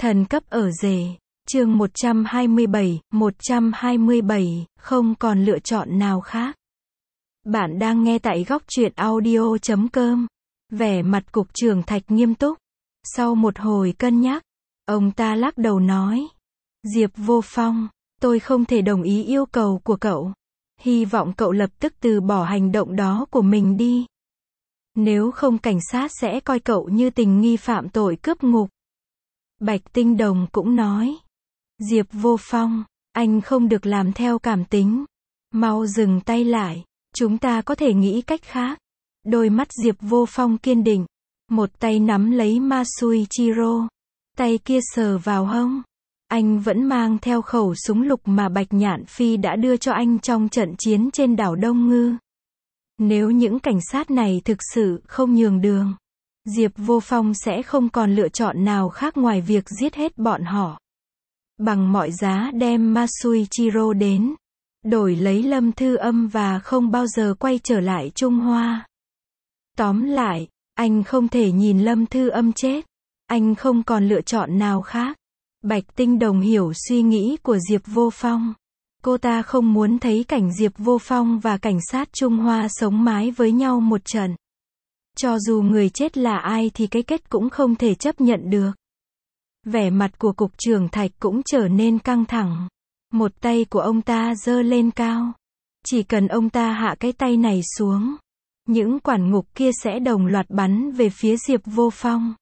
Thần cấp ở rể. Chương 127, không còn lựa chọn nào khác. Bạn đang nghe tại góc truyện audio.com. Vẻ mặt cục trưởng Thạch nghiêm túc. Sau một hồi cân nhắc, ông ta lắc đầu nói. Diệp Vô Phong, tôi không thể đồng ý yêu cầu của cậu. Hy vọng cậu lập tức từ bỏ hành động đó của mình đi. Nếu không cảnh sát sẽ coi cậu như tình nghi phạm tội cướp ngục. Bạch Tinh Đồng cũng nói. Diệp Vô Phong, anh không được làm theo cảm tính. Mau dừng tay lại, chúng ta có thể nghĩ cách khác. Đôi mắt Diệp Vô Phong kiên định. Một tay nắm lấy Masuichiro. Tay kia sờ vào hông. Anh vẫn mang theo khẩu súng lục mà Bạch Nhạn Phi đã đưa cho anh trong trận chiến trên đảo Đông Ngư. Nếu những cảnh sát này thực sự không nhường đường, Diệp Vô Phong sẽ không còn lựa chọn nào khác ngoài việc giết hết bọn họ. Bằng mọi giá đem Masuichiro đến, đổi lấy Lâm Thư Âm và không bao giờ quay trở lại Trung Hoa. Tóm lại, anh không thể nhìn Lâm Thư Âm chết. Anh không còn lựa chọn nào khác. Bạch Tinh Đồng hiểu suy nghĩ của Diệp Vô Phong. Cô ta không muốn thấy cảnh Diệp Vô Phong và cảnh sát Trung Hoa sống mái với nhau một trận. Cho dù người chết là ai thì cái kết cũng không thể chấp nhận được. Vẻ mặt của cục trưởng Thạch cũng trở nên căng thẳng. Một tay của ông ta giơ lên cao. Chỉ cần ông ta hạ cái tay này xuống, những quản ngục kia sẽ đồng loạt bắn về phía Diệp Vô Phong.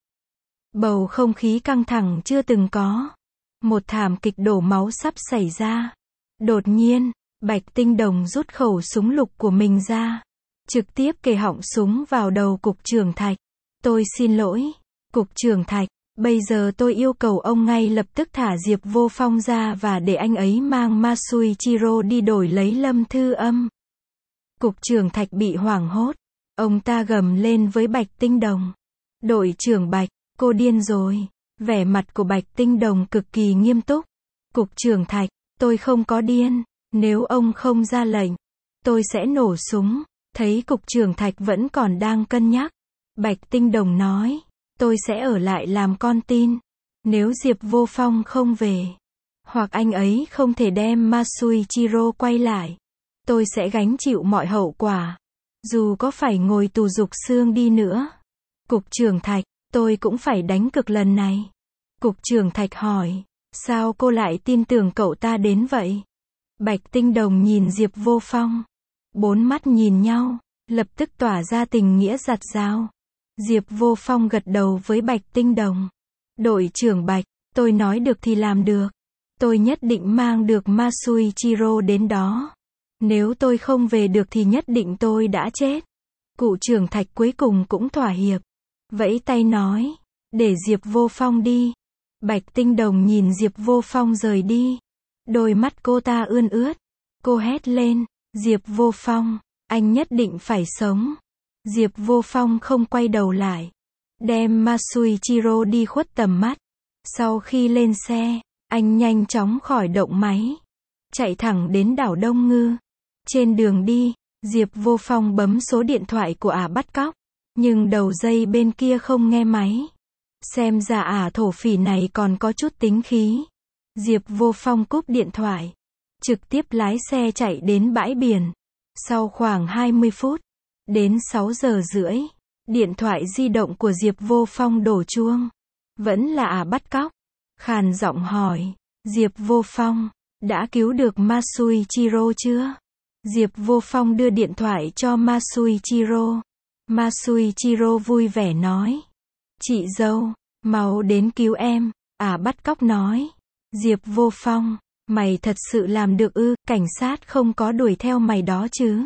Bầu không khí căng thẳng chưa từng có. Một thảm kịch đổ máu sắp xảy ra. Đột nhiên, Bạch Tinh Đồng rút khẩu súng lục của mình ra. Trực tiếp kề họng súng vào đầu cục trưởng Thạch. Tôi xin lỗi, cục trưởng Thạch, bây giờ tôi yêu cầu ông ngay lập tức thả Diệp Vô Phong ra và để anh ấy mang Masuichiro đi đổi lấy Lâm Thư Âm. Cục trưởng Thạch bị hoảng hốt. Ông ta gầm lên với Bạch Tinh Đồng. Đội trưởng Bạch, cô điên rồi. Vẻ mặt của Bạch Tinh Đồng cực kỳ nghiêm túc. Cục trưởng Thạch, tôi không có điên. Nếu ông không ra lệnh, tôi sẽ nổ súng. Thấy cục trưởng Thạch vẫn còn đang cân nhắc, Bạch Tinh Đồng nói, tôi sẽ ở lại làm con tin. Nếu Diệp Vô Phong không về, hoặc anh ấy không thể đem Masuichiro quay lại, tôi sẽ gánh chịu mọi hậu quả. Dù có phải ngồi tù dục xương đi nữa. Cục trưởng Thạch, tôi cũng phải đánh cược lần này. Cục trưởng Thạch hỏi, sao cô lại tin tưởng cậu ta đến vậy? Bạch Tinh Đồng nhìn Diệp Vô Phong. Bốn mắt nhìn nhau, lập tức tỏa ra tình nghĩa giặt rào. Diệp Vô Phong gật đầu với Bạch Tinh Đồng. Đội trưởng Bạch, tôi nói được thì làm được. Tôi nhất định mang được Masuichiro đến đó. Nếu tôi không về được thì nhất định tôi đã chết. Cụ trưởng Thạch cuối cùng cũng thỏa hiệp. Vẫy tay nói, để Diệp Vô Phong đi. Bạch Tinh Đồng nhìn Diệp Vô Phong rời đi. Đôi mắt cô ta ươn ướt. Cô hét lên. Diệp Vô Phong, anh nhất định phải sống. Diệp Vô Phong không quay đầu lại. Đem Masuichiro đi khuất tầm mắt. Sau khi lên xe, anh nhanh chóng khỏi động máy. Chạy thẳng đến đảo Đông Ngư. Trên đường đi, Diệp Vô Phong bấm số điện thoại của ả bắt cóc. Nhưng đầu dây bên kia không nghe máy. Xem ra ả thổ phỉ này còn có chút tính khí. Diệp Vô Phong cúp điện thoại. Trực tiếp lái xe chạy đến bãi biển. Sau khoảng 20 phút, đến 6 giờ rưỡi, điện thoại di động của Diệp Vô Phong đổ chuông. Vẫn là ả bắt cóc. Khàn giọng hỏi, Diệp Vô Phong, đã cứu được Masuichiro chưa? Diệp Vô Phong đưa điện thoại cho Masuichiro. Masuichiro vui vẻ nói, chị dâu, mau đến cứu em. Ả bắt cóc nói, Diệp Vô Phong, mày thật sự làm được ư? Cảnh sát không có đuổi theo mày đó chứ?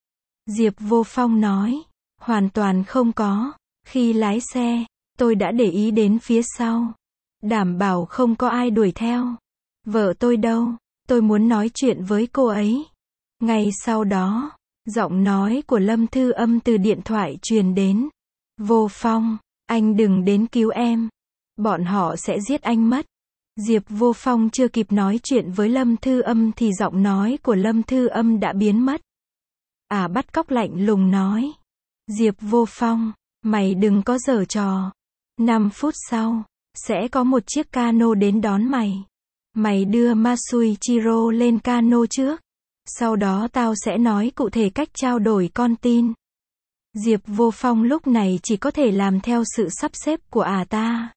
Diệp Vô Phong nói, hoàn toàn không có. Khi lái xe, tôi đã để ý đến phía sau. Đảm bảo không có ai đuổi theo. Vợ tôi đâu? Tôi muốn nói chuyện với cô ấy. Ngay sau đó, giọng nói của Lâm Thư Âm từ điện thoại truyền đến. Vô Phong, anh đừng đến cứu em. Bọn họ sẽ giết anh mất. Diệp Vô Phong chưa kịp nói chuyện với Lâm Thư Âm thì giọng nói của Lâm Thư Âm đã biến mất. Ả bắt cóc lạnh lùng nói. Diệp Vô Phong, mày đừng có giở trò. 5 phút sau, Sẽ có một chiếc cano đến đón mày. Mày đưa Masuichiro lên cano trước. Sau đó tao sẽ nói cụ thể cách trao đổi con tin. Diệp Vô Phong lúc này chỉ có thể làm theo sự sắp xếp của ta.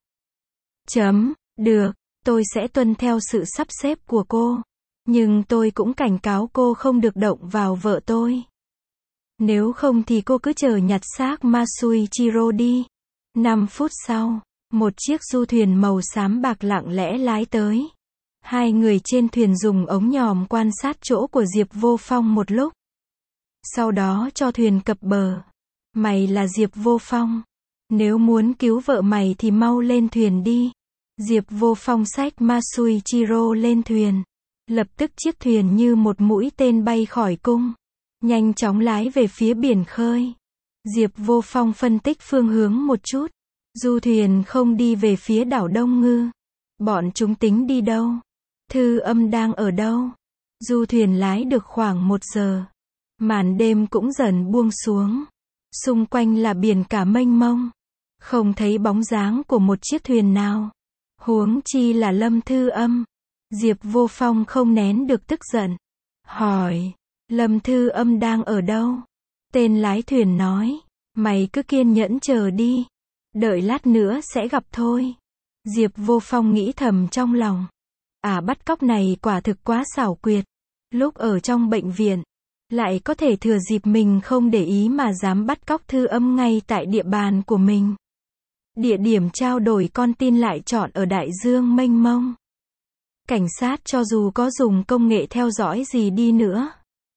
Được, tôi sẽ tuân theo sự sắp xếp của cô. Nhưng tôi cũng cảnh cáo cô không được động vào vợ tôi. Nếu không thì cô cứ chờ nhặt xác Masuichiro đi. 5 phút sau, một chiếc du thuyền màu xám bạc lặng lẽ lái tới. Hai người trên thuyền dùng ống nhòm quan sát chỗ của Diệp Vô Phong một lúc. Sau đó cho thuyền cập bờ. Mày là Diệp Vô Phong. Nếu muốn cứu vợ mày thì mau lên thuyền đi. Diệp Vô Phong xách Masuichiro lên thuyền. Lập tức chiếc thuyền như một mũi tên bay khỏi cung. Nhanh chóng lái về phía biển khơi. Diệp Vô Phong phân tích phương hướng một chút. Du thuyền không đi về phía đảo Đông Ngư. Bọn chúng tính đi đâu? Thư Âm đang ở đâu? Du thuyền lái được khoảng 1 giờ. Màn đêm cũng dần buông xuống. Xung quanh là biển cả mênh mông. Không thấy bóng dáng của một chiếc thuyền nào. Huống chi là Lâm Thư Âm. Diệp Vô Phong không nén được tức giận. Hỏi, Lâm Thư Âm đang ở đâu? Tên lái thuyền nói, mày cứ kiên nhẫn chờ đi. Đợi lát nữa sẽ gặp thôi. Diệp Vô Phong nghĩ thầm trong lòng. Bắt cóc này quả thực quá xảo quyệt. Lúc ở trong bệnh viện, lại có thể thừa dịp mình không để ý mà dám bắt cóc Thư Âm ngay tại địa bàn của mình. Địa điểm trao đổi con tin lại chọn ở đại dương mênh mông. Cảnh sát cho dù có dùng công nghệ theo dõi gì đi nữa,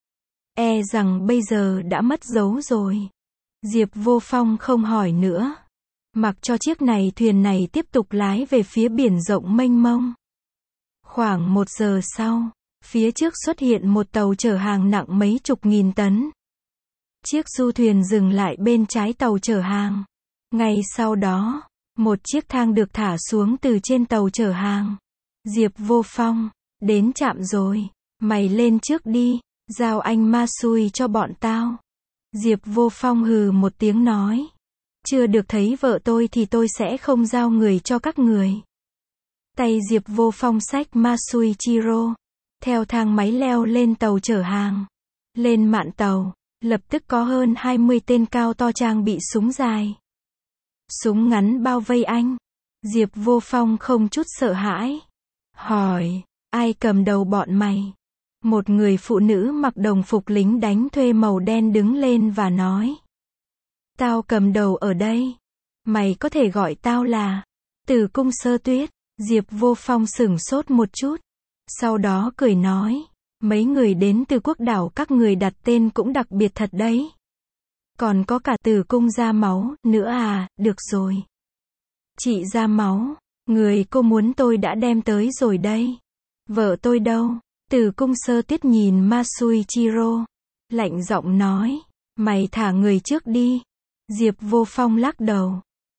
rằng bây giờ đã mất dấu rồi. Diệp Vô Phong không hỏi nữa. Mặc cho chiếc thuyền này tiếp tục lái về phía biển rộng mênh mông. Khoảng 1 giờ sau, phía trước xuất hiện một tàu chở hàng nặng mấy chục nghìn tấn. Chiếc du thuyền dừng lại bên trái tàu chở hàng. Ngay sau đó, một chiếc thang được thả xuống từ trên tàu chở hàng. Diệp Vô Phong, đến trạm rồi, mày lên trước đi, giao anh Masui cho bọn tao. Diệp Vô Phong hừ một tiếng nói, chưa được thấy vợ tôi thì tôi sẽ không giao người cho các người. Tay Diệp Vô Phong xách Masuichiro, theo thang máy leo lên tàu chở hàng. Lên mạn tàu, lập tức có hơn 20 tên cao to trang bị súng dài, súng ngắn bao vây anh. Diệp Vô Phong không chút sợ hãi. Hỏi, ai cầm đầu bọn mày? Một người phụ nữ mặc đồng phục lính đánh thuê màu đen đứng lên và nói. Tao cầm đầu ở đây. Mày có thể gọi tao là Tử Cung Sơ Tuyết. Diệp Vô Phong sửng sốt một chút. Sau đó cười nói, mấy người đến từ quốc đảo các người đặt tên cũng đặc biệt thật đấy. Còn có cả Tử Cung Da Máu nữa à, được rồi. Chị Da Máu, người cô muốn tôi đã đem tới rồi đây. Vợ tôi đâu? Tử Cung Sơ Tuyết nhìn Masuichiro, lạnh giọng nói, mày thả người trước đi. Diệp Vô Phong lắc đầu.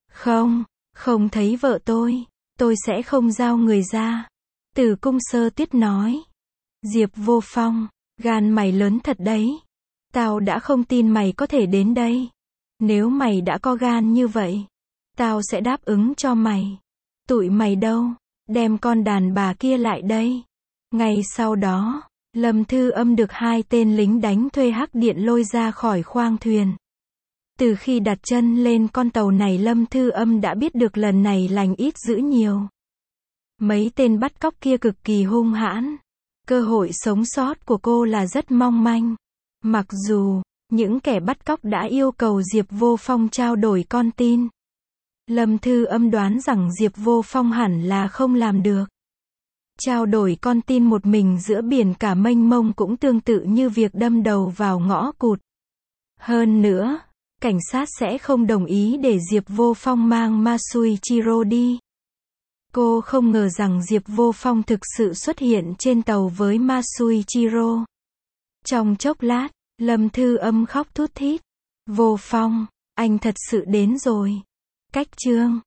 Không thấy vợ tôi sẽ không giao người ra. Tử Cung Sơ Tuyết nói. Diệp Vô Phong, gan mày lớn thật đấy. Tao đã không tin mày có thể đến đây. Nếu mày đã có gan như vậy, tao sẽ đáp ứng cho mày. Tụi mày đâu? Đem con đàn bà kia lại đây. Ngay sau đó, Lâm Thư Âm được 2 tên lính đánh thuê hắc điện lôi ra khỏi khoang thuyền. Từ khi đặt chân lên con tàu này Lâm Thư Âm đã biết được lần này lành ít dữ nhiều. Mấy tên bắt cóc kia cực kỳ hung hãn. Cơ hội sống sót của cô là rất mong manh. Mặc dù, những kẻ bắt cóc đã yêu cầu Diệp Vô Phong trao đổi con tin. Lâm Thư Âm đoán rằng Diệp Vô Phong hẳn là không làm được. Trao đổi con tin một mình giữa biển cả mênh mông cũng tương tự như việc đâm đầu vào ngõ cụt. Hơn nữa, cảnh sát sẽ không đồng ý để Diệp Vô Phong mang Masuichiro đi. Cô không ngờ rằng Diệp Vô Phong thực sự xuất hiện trên tàu với Masuichiro. Trong chốc lát, Lâm Thư Âm khóc thút thít. Vô Phong, anh thật sự đến rồi. Cách chương